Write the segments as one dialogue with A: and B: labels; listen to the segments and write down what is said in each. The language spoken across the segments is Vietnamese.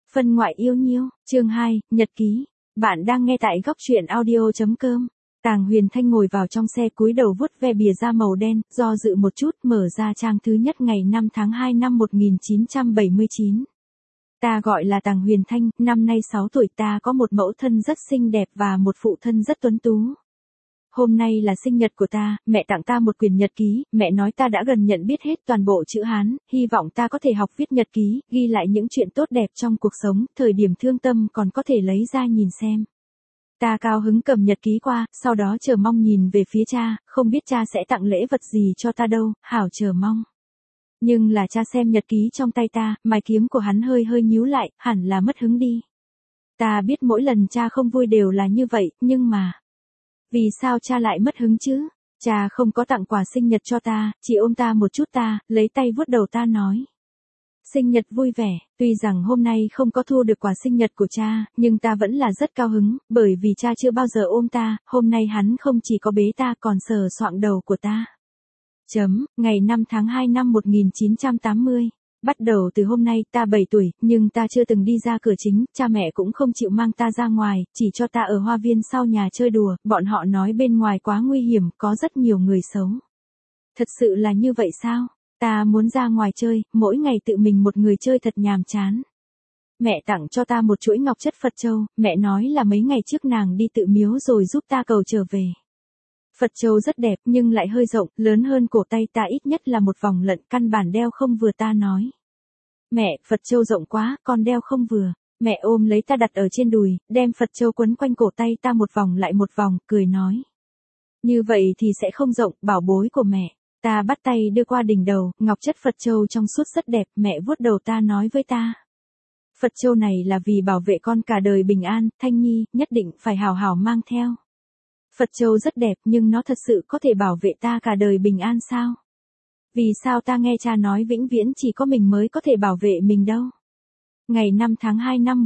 A: Phân ngoại yêu nhiêu, chương 2, nhật ký. Bạn đang nghe tại góc truyện audio.com. Tàng Huyền Thanh ngồi vào trong xe cúi đầu vuốt ve bìa da màu đen, do dự một chút mở ra trang thứ nhất ngày 5 tháng 2 năm 1979. Ta gọi là Tàng Huyền Thanh, năm nay 6 tuổi, ta có một mẫu thân rất xinh đẹp và một phụ thân rất tuấn tú. Hôm nay là sinh nhật của ta, mẹ tặng ta một quyển nhật ký, mẹ nói ta đã gần nhận biết hết toàn bộ chữ Hán, hy vọng ta có thể học viết nhật ký, ghi lại những chuyện tốt đẹp trong cuộc sống, thời điểm thương tâm còn có thể lấy ra nhìn xem. Ta cao hứng cầm nhật ký qua, sau đó chờ mong nhìn về phía cha, không biết cha sẽ tặng lễ vật gì cho ta đâu, hảo chờ mong. Nhưng là cha xem nhật ký trong tay ta, mày kiếm của hắn hơi nhíu lại, hẳn là mất hứng đi. Ta biết mỗi lần cha không vui đều là như vậy, nhưng mà... Vì sao cha lại mất hứng chứ? Cha không có tặng quà sinh nhật cho ta, chỉ ôm ta một chút, ta lấy tay vuốt đầu ta nói. Sinh nhật vui vẻ, tuy rằng hôm nay không có thu được quà sinh nhật của cha, nhưng ta vẫn là rất cao hứng, bởi vì cha chưa bao giờ ôm ta, hôm nay hắn không chỉ có bế ta còn sờ soạng đầu của ta. Ngày 5 tháng 2 năm 1980. Bắt đầu từ hôm nay, ta 7 tuổi, nhưng ta chưa từng đi ra cửa chính, cha mẹ cũng không chịu mang ta ra ngoài, chỉ cho ta ở hoa viên sau nhà chơi đùa, bọn họ nói bên ngoài quá nguy hiểm, có rất nhiều người xấu. Thật sự là như vậy sao? Ta muốn ra ngoài chơi, mỗi ngày tự mình một người chơi thật nhàm chán. Mẹ tặng cho ta một chuỗi ngọc chất Phật châu, mẹ nói là mấy ngày trước nàng đi tự miếu rồi giúp ta cầu trở về. Phật châu rất đẹp nhưng lại hơi rộng, lớn hơn cổ tay ta ít nhất là một vòng lận, căn bản đeo không vừa, ta nói. Mẹ, Phật châu rộng quá, con đeo không vừa. Mẹ ôm lấy ta đặt ở trên đùi, đem Phật châu quấn quanh cổ tay ta một vòng lại một vòng, cười nói. Như vậy thì sẽ không rộng, bảo bối của mẹ. Ta bắt tay đưa qua đỉnh đầu, ngọc chất Phật châu trong suốt rất đẹp, mẹ vuốt đầu ta nói với ta. Phật châu này là vì bảo vệ con cả đời bình an, Thanh Nhi, nhất định phải hào hào mang theo. Phật châu rất đẹp nhưng nó thật sự có thể bảo vệ ta cả đời bình an sao? Vì sao ta nghe cha nói vĩnh viễn chỉ có mình mới có thể bảo vệ mình đâu? Ngày 5 tháng 2 năm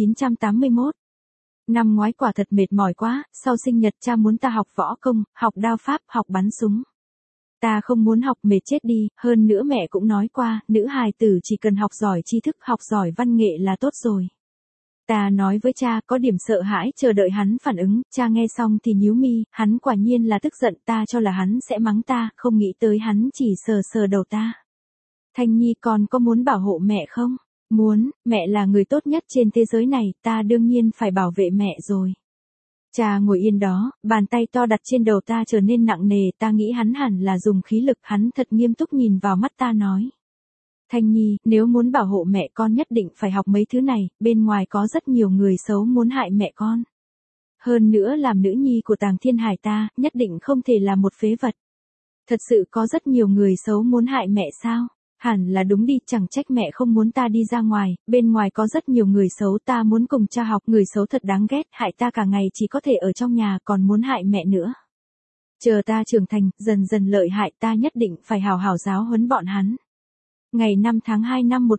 A: 1981. Năm ngoái quả thật mệt mỏi quá, sau sinh nhật cha muốn ta học võ công, học đao pháp, học bắn súng. Ta không muốn học, mệt chết đi, hơn nữa mẹ cũng nói qua, nữ hài tử chỉ cần học giỏi tri thức, học giỏi văn nghệ là tốt rồi. Ta nói với cha, có điểm sợ hãi, chờ đợi hắn phản ứng, cha nghe xong thì nhíu mi, hắn quả nhiên là tức giận, ta cho là hắn sẽ mắng ta, không nghĩ tới hắn chỉ sờ đầu ta. Thanh Nhi, con có muốn bảo hộ mẹ không? Muốn, mẹ là người tốt nhất trên thế giới này, ta đương nhiên phải bảo vệ mẹ rồi. Cha ngồi yên đó, bàn tay to đặt trên đầu ta trở nên nặng nề, ta nghĩ hắn hẳn là dùng khí lực, hắn thật nghiêm túc nhìn vào mắt ta nói. Thanh Nhi, nếu muốn bảo hộ mẹ con nhất định phải học mấy thứ này, bên ngoài có rất nhiều người xấu muốn hại mẹ con. Hơn nữa làm nữ nhi của Tàng Thiên Hải ta, nhất định không thể là một phế vật. Thật sự có rất nhiều người xấu muốn hại mẹ sao? Hẳn là đúng đi, chẳng trách mẹ không muốn ta đi ra ngoài, bên ngoài có rất nhiều người xấu, ta muốn cùng cha học, người xấu thật đáng ghét, hại ta cả ngày chỉ có thể ở trong nhà còn muốn hại mẹ nữa. Chờ ta trưởng thành, dần dần lợi hại, ta nhất định phải hào hào giáo huấn bọn hắn. Ngày 5 tháng 2 năm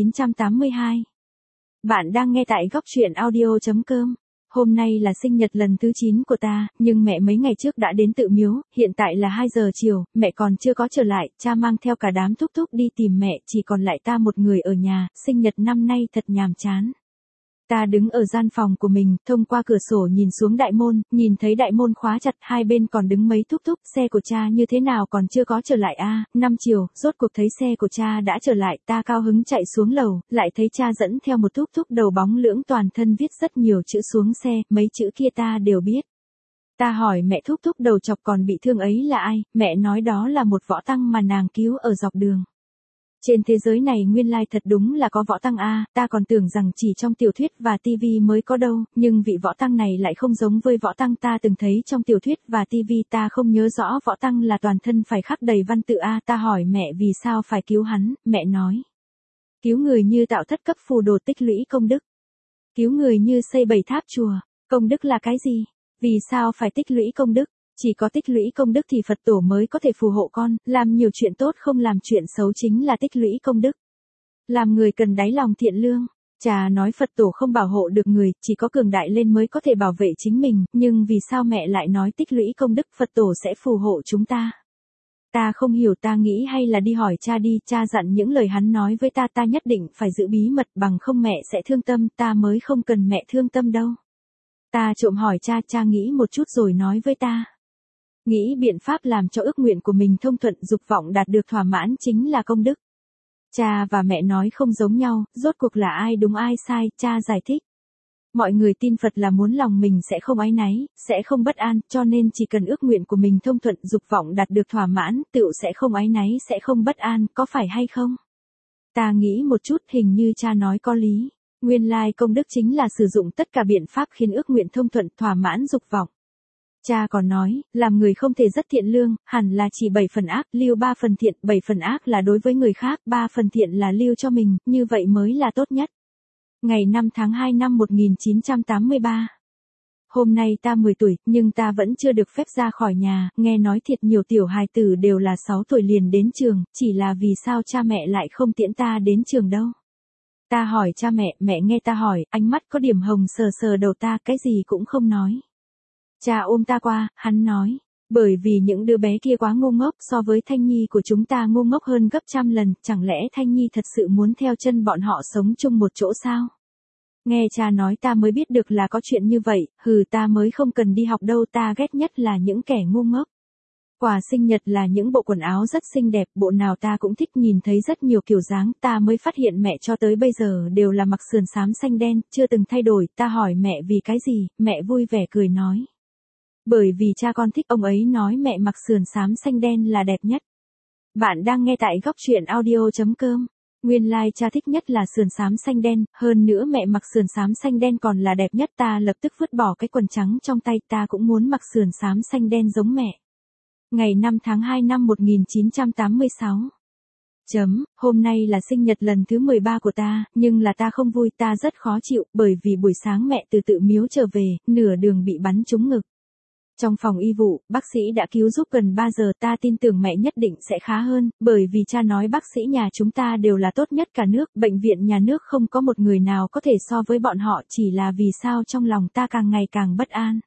A: 1982. Bạn đang nghe tại góc truyện audio.com. Hôm nay là sinh nhật lần thứ 9 của ta, nhưng mẹ mấy ngày trước đã đến tự miếu, hiện tại là 2 giờ chiều, mẹ còn chưa có trở lại, cha mang theo cả đám thúc thúc đi tìm mẹ, chỉ còn lại ta một người ở nhà, sinh nhật năm nay thật nhàm chán. Ta đứng ở gian phòng của mình, thông qua cửa sổ nhìn xuống đại môn, nhìn thấy đại môn khóa chặt, hai bên còn đứng mấy thúc thúc, xe của cha như thế nào còn chưa có trở lại a? 5 chiều, rốt cuộc thấy xe của cha đã trở lại, ta cao hứng chạy xuống lầu, lại thấy cha dẫn theo một thúc thúc đầu bóng lưỡng toàn thân viết rất nhiều chữ xuống xe, mấy chữ kia ta đều biết. Ta hỏi mẹ thúc thúc đầu chọc còn bị thương ấy là ai, mẹ nói đó là một võ tăng mà nàng cứu ở dọc đường. Trên thế giới này nguyên lai thật đúng là có võ tăng a, ta còn tưởng rằng chỉ trong tiểu thuyết và tivi mới có đâu, nhưng vị võ tăng này lại không giống với võ tăng ta từng thấy trong tiểu thuyết và tivi, ta không nhớ rõ võ tăng là toàn thân phải khắc đầy văn tự a, ta hỏi mẹ vì sao phải cứu hắn, mẹ nói. Cứu người như tạo thất cấp phù đồ tích lũy công đức. Cứu người như xây 7 tháp chùa, công đức là cái gì? Vì sao phải tích lũy công đức? Chỉ có tích lũy công đức thì Phật tổ mới có thể phù hộ con, làm nhiều chuyện tốt không làm chuyện xấu chính là tích lũy công đức. Làm người cần đáy lòng thiện lương. Cha nói Phật tổ không bảo hộ được người, chỉ có cường đại lên mới có thể bảo vệ chính mình, nhưng vì sao mẹ lại nói tích lũy công đức Phật tổ sẽ phù hộ chúng ta? Ta không hiểu, ta nghĩ hay là đi hỏi cha đi, cha dặn những lời hắn nói với ta, ta nhất định phải giữ bí mật, bằng không mẹ sẽ thương tâm, ta mới không cần mẹ thương tâm đâu. Ta trộm hỏi cha, cha nghĩ một chút rồi nói với ta. Nghĩ biện pháp làm cho ước nguyện của mình thông thuận, dục vọng đạt được thỏa mãn chính là công đức. Cha và mẹ nói không giống nhau, rốt cuộc là ai đúng ai sai, cha giải thích. Mọi người tin Phật là muốn lòng mình sẽ không áy náy, sẽ không bất an, cho nên chỉ cần ước nguyện của mình thông thuận, dục vọng đạt được thỏa mãn, tựu sẽ không áy náy, sẽ không bất an, có phải hay không? Ta nghĩ một chút, hình như cha nói có lý. Nguyên lai công đức chính là sử dụng tất cả biện pháp khiến ước nguyện thông thuận, thỏa mãn dục vọng. Cha còn nói, làm người không thể rất thiện lương, hẳn là chỉ 7 phần ác, lưu 3 phần thiện, 7 phần ác là đối với người khác, 3 phần thiện là lưu cho mình, như vậy mới là tốt nhất. Ngày 5 tháng 2 năm 1983. Hôm nay ta 10 tuổi, nhưng ta vẫn chưa được phép ra khỏi nhà, nghe nói thiệt nhiều tiểu hài tử đều là 6 tuổi liền đến trường, chỉ là vì sao cha mẹ lại không tiễn ta đến trường đâu. Ta hỏi cha mẹ, mẹ nghe ta hỏi, ánh mắt có điểm hồng sờ sờ đầu ta, cái gì cũng không nói. Cha ôm ta qua, hắn nói, bởi vì những đứa bé kia quá ngu ngốc, so với Thanh Nhi của chúng ta ngu ngốc hơn gấp trăm lần, chẳng lẽ Thanh Nhi thật sự muốn theo chân bọn họ sống chung một chỗ sao? Nghe cha nói ta mới biết được là có chuyện như vậy, ta mới không cần đi học đâu, ta ghét nhất là những kẻ ngu ngốc. Quà sinh nhật là những bộ quần áo rất xinh đẹp, bộ nào ta cũng thích, nhìn thấy rất nhiều kiểu dáng, ta mới phát hiện mẹ cho tới bây giờ đều là mặc sườn xám xanh đen, chưa từng thay đổi, ta hỏi mẹ vì cái gì, mẹ vui vẻ cười nói. Bởi vì cha con thích, ông ấy nói mẹ mặc sườn xám xanh đen là đẹp nhất. Bạn đang nghe tại góc truyện audio.com. Nguyên lai cha thích nhất là sườn xám xanh đen, hơn nữa mẹ mặc sườn xám xanh đen còn là đẹp nhất, ta lập tức vứt bỏ cái quần trắng trong tay, ta cũng muốn mặc sườn xám xanh đen giống mẹ. Ngày 5 tháng 2 năm 1986. Hôm nay là sinh nhật lần thứ 13 của ta, nhưng là ta không vui, ta rất khó chịu, bởi vì buổi sáng mẹ từ tự miếu trở về, nửa đường bị bắn trúng ngực. Trong phòng y vụ, bác sĩ đã cứu giúp gần 3 giờ, ta tin tưởng mẹ nhất định sẽ khá hơn, bởi vì cha nói bác sĩ nhà chúng ta đều là tốt nhất cả nước, bệnh viện nhà nước không có một người nào có thể so với bọn họ, chỉ là vì sao trong lòng ta càng ngày càng bất an.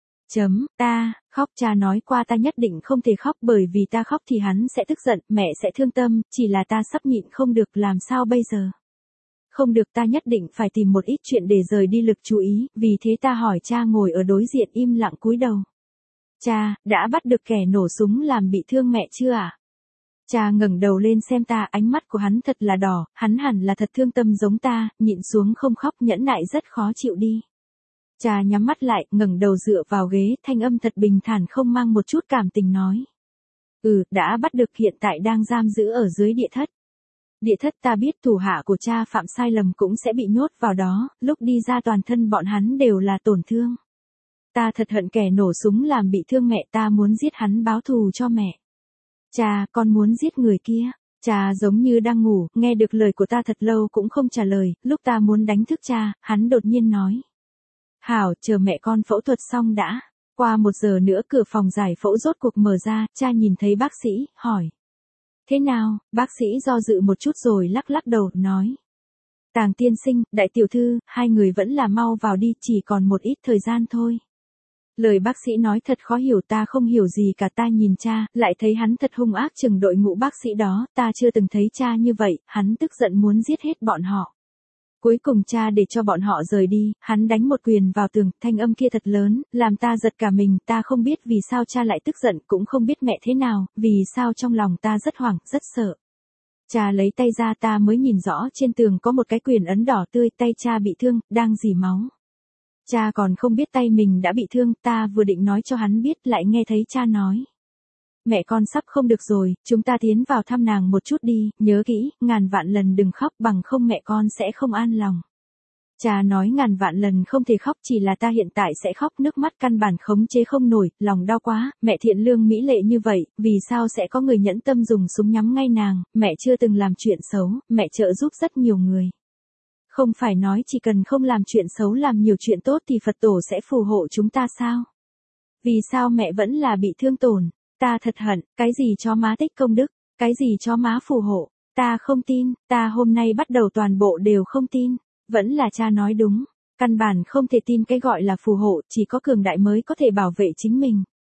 A: Ta khóc, cha nói qua ta nhất định không thể khóc, bởi vì ta khóc thì hắn sẽ tức giận, mẹ sẽ thương tâm, chỉ là ta sắp nhịn không được, làm sao bây giờ? Không được, ta nhất định phải tìm một ít chuyện để rời đi lực chú ý, vì thế ta hỏi cha ngồi ở đối diện im lặng cúi đầu. Cha, đã bắt được kẻ nổ súng làm bị thương mẹ chưa ạ? Cha ngẩng đầu lên xem ta, ánh mắt của hắn thật là đỏ, hắn hẳn là thật thương tâm giống ta, nhịn xuống không khóc, nhẫn nại rất khó chịu đi. Cha nhắm mắt lại, ngẩng đầu dựa vào ghế, thanh âm thật bình thản không mang một chút cảm tình nói. Đã bắt được, hiện tại đang giam giữ ở dưới địa thất. Địa thất, ta biết thủ hạ của cha phạm sai lầm cũng sẽ bị nhốt vào đó, lúc đi ra toàn thân bọn hắn đều là tổn thương. Ta thật hận kẻ nổ súng làm bị thương mẹ, ta muốn giết hắn báo thù cho mẹ. Cha, con muốn giết người kia. Cha giống như đang ngủ, nghe được lời của ta thật lâu cũng không trả lời, lúc ta muốn đánh thức cha, hắn đột nhiên nói. Hảo, chờ mẹ con phẫu thuật xong đã. Qua 1 giờ nữa cửa phòng giải phẫu rốt cuộc mở ra, cha nhìn thấy bác sĩ, hỏi. Thế nào? Bác sĩ do dự một chút rồi lắc lắc đầu, nói. Tàng tiên sinh, đại tiểu thư, hai người vẫn là mau vào đi, chỉ còn một ít thời gian thôi. Lời bác sĩ nói thật khó hiểu, ta không hiểu gì cả, ta nhìn cha, lại thấy hắn thật hung ác chừng đội ngũ bác sĩ đó, ta chưa từng thấy cha như vậy, hắn tức giận muốn giết hết bọn họ. Cuối cùng cha để cho bọn họ rời đi, hắn đánh một quyền vào tường, thanh âm kia thật lớn, làm ta giật cả mình, ta không biết vì sao cha lại tức giận, cũng không biết mẹ thế nào, vì sao trong lòng ta rất hoảng, rất sợ. Cha lấy tay ra, ta mới nhìn rõ trên tường có một cái quyền ấn đỏ tươi, tay cha bị thương, đang rỉ máu. Cha còn không biết tay mình đã bị thương, ta vừa định nói cho hắn biết, lại nghe thấy cha nói. Mẹ con sắp không được rồi, chúng ta tiến vào thăm nàng một chút đi, nhớ kỹ, ngàn vạn lần đừng khóc, bằng không mẹ con sẽ không an lòng. Cha nói ngàn vạn lần không thể khóc, chỉ là ta hiện tại sẽ khóc, nước mắt căn bản khống chế không nổi, lòng đau quá, mẹ thiện lương mỹ lệ như vậy, vì sao sẽ có người nhẫn tâm dùng súng nhắm ngay nàng, mẹ chưa từng làm chuyện xấu, mẹ trợ giúp rất nhiều người. Không phải nói chỉ cần không làm chuyện xấu làm nhiều chuyện tốt thì Phật tổ sẽ phù hộ chúng ta sao? Vì sao mẹ vẫn là bị thương tổn? Ta thật hận, cái gì cho má tích công đức, cái gì cho má phù hộ, ta không tin, ta hôm nay bắt đầu toàn bộ đều không tin, vẫn là cha nói đúng, căn bản không thể tin cái gọi là phù hộ, chỉ có cường đại mới có thể bảo vệ chính mình.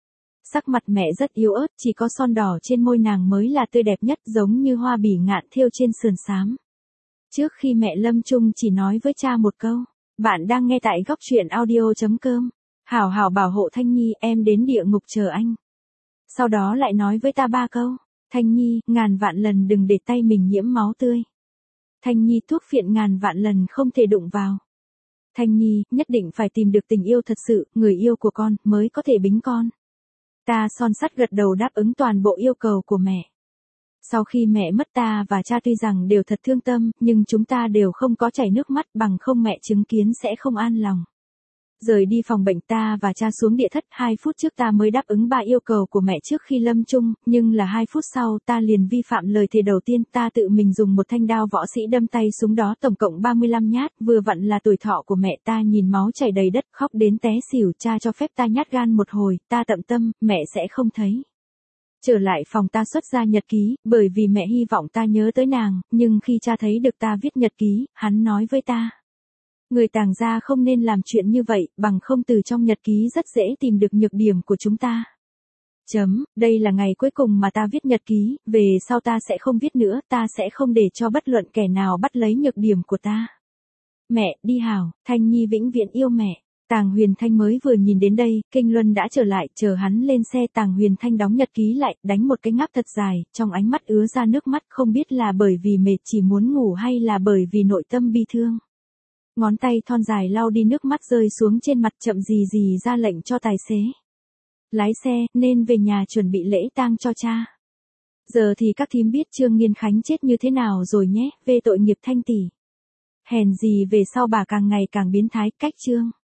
A: Sắc mặt mẹ rất yếu ớt, chỉ có son đỏ trên môi nàng mới là tươi đẹp nhất, giống như hoa bỉ ngạn thêu trên sườn xám. Trước khi mẹ lâm chung chỉ nói với cha một câu. Bạn đang nghe tại góc truyện audio.com. Hảo hảo bảo hộ Thanh Nhi, em đến địa ngục chờ anh. Sau đó lại nói với ta 3 câu. Thanh Nhi, ngàn vạn lần đừng để tay mình nhiễm máu tươi. Thanh Nhi, thuốc phiện ngàn vạn lần không thể đụng vào. Thanh Nhi, nhất định phải tìm được tình yêu thật sự, người yêu của con, mới có thể bính con. Ta son sắt gật đầu đáp ứng toàn bộ yêu cầu của mẹ. Sau khi mẹ mất ta và cha tuy rằng đều thật thương tâm, nhưng chúng ta đều không có chảy nước mắt, bằng không mẹ chứng kiến sẽ không an lòng. Rời đi phòng bệnh, ta và cha xuống địa thất, 2 phút trước ta mới đáp ứng 3 yêu cầu của mẹ trước khi lâm chung, nhưng là 2 phút sau ta liền vi phạm lời thề đầu tiên, ta tự mình dùng một thanh đao võ sĩ đâm tay súng đó tổng cộng 35 nhát, vừa vặn là tuổi thọ của mẹ. Ta nhìn máu chảy đầy đất, khóc đến té xỉu, cha cho phép ta nhát gan một hồi, ta tận tâm, mẹ sẽ không thấy. Trở lại phòng ta xuất ra nhật ký, bởi vì mẹ hy vọng ta nhớ tới nàng, nhưng khi cha thấy được ta viết nhật ký, hắn nói với ta. Người Tàng gia không nên làm chuyện như vậy, bằng không từ trong nhật ký rất dễ tìm được nhược điểm của chúng ta. Đây là ngày cuối cùng mà ta viết nhật ký, về sau ta sẽ không viết nữa, ta sẽ không để cho bất luận kẻ nào bắt lấy nhược điểm của ta. Mẹ, đi hảo, Thanh Nhi vĩnh viễn yêu mẹ. Tàng Huyền Thanh mới vừa nhìn đến đây, Kinh Luân đã trở lại, chờ hắn lên xe. Tàng Huyền Thanh đóng nhật ký lại, đánh một cái ngáp thật dài, trong ánh mắt ứa ra nước mắt, không biết là bởi vì mệt chỉ muốn ngủ hay là bởi vì nội tâm bi thương. Ngón tay thon dài lau đi nước mắt rơi xuống trên mặt, chậm gì ra lệnh cho tài xế. Lái xe, nên về nhà chuẩn bị lễ tang cho cha. Giờ thì các thím biết Trương Nghiên Khánh chết như thế nào rồi nhé, về tội nghiệp Thanh tỷ. Hèn gì về sau bà càng ngày càng biến thái, cách Trương